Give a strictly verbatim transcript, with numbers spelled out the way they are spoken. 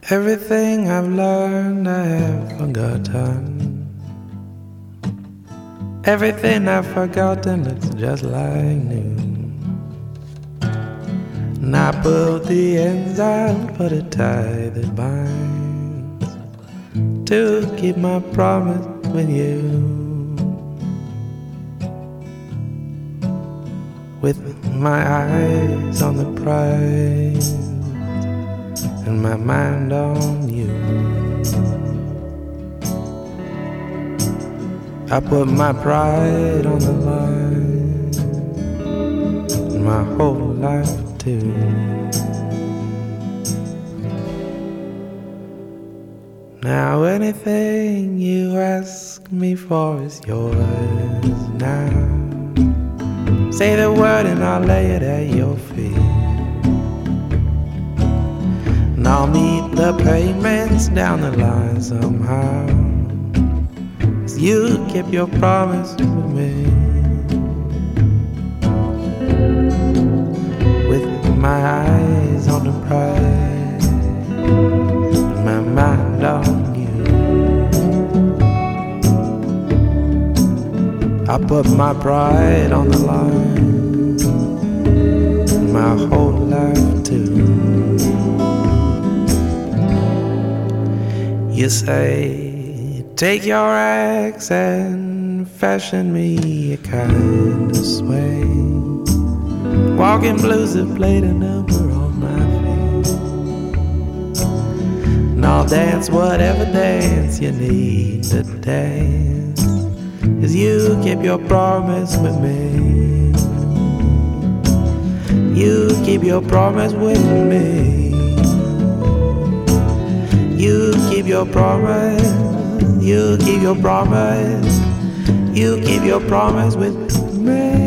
Everything I've learned I have forgotten. Everything I've forgotten looks just like new. And I pulled the ends out for the tie that binds to keep my promise with you. With my eyes on the prize and my mind on you, I put my pride on the line and my whole life too. Now anything you ask me for is yours now. Say the word and I'll lay it at your feet. And I'll meet the payments down the line somehow. 'Cause you keep your promise with me. With my eyes on the prize and my mind on you, I put my pride on the line and my whole life too. You say, take your axe and fashion me a kind of sway. Walking blues have played a number on my feet. And I'll dance whatever dance you need to dance, 'cause you keep your promise with me. You keep your promise with me. You keep your promise, you keep your promise, you keep your promise with me.